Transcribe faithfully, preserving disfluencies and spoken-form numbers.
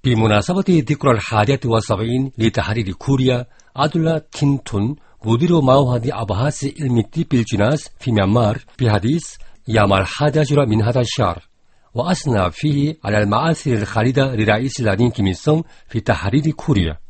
بمناسبة ذكرى الحادية والسبعين لتحرير كوريا، أدلى تينتون مدير معهد أبحاث علم الطب الجناس في ميانمار بحديث يوم الحادي عشر من هذا الشهر، وأثنى فيه على المآثر الخالدة لرئيس الأدين كيم إل سونغ في تحرير كوريا.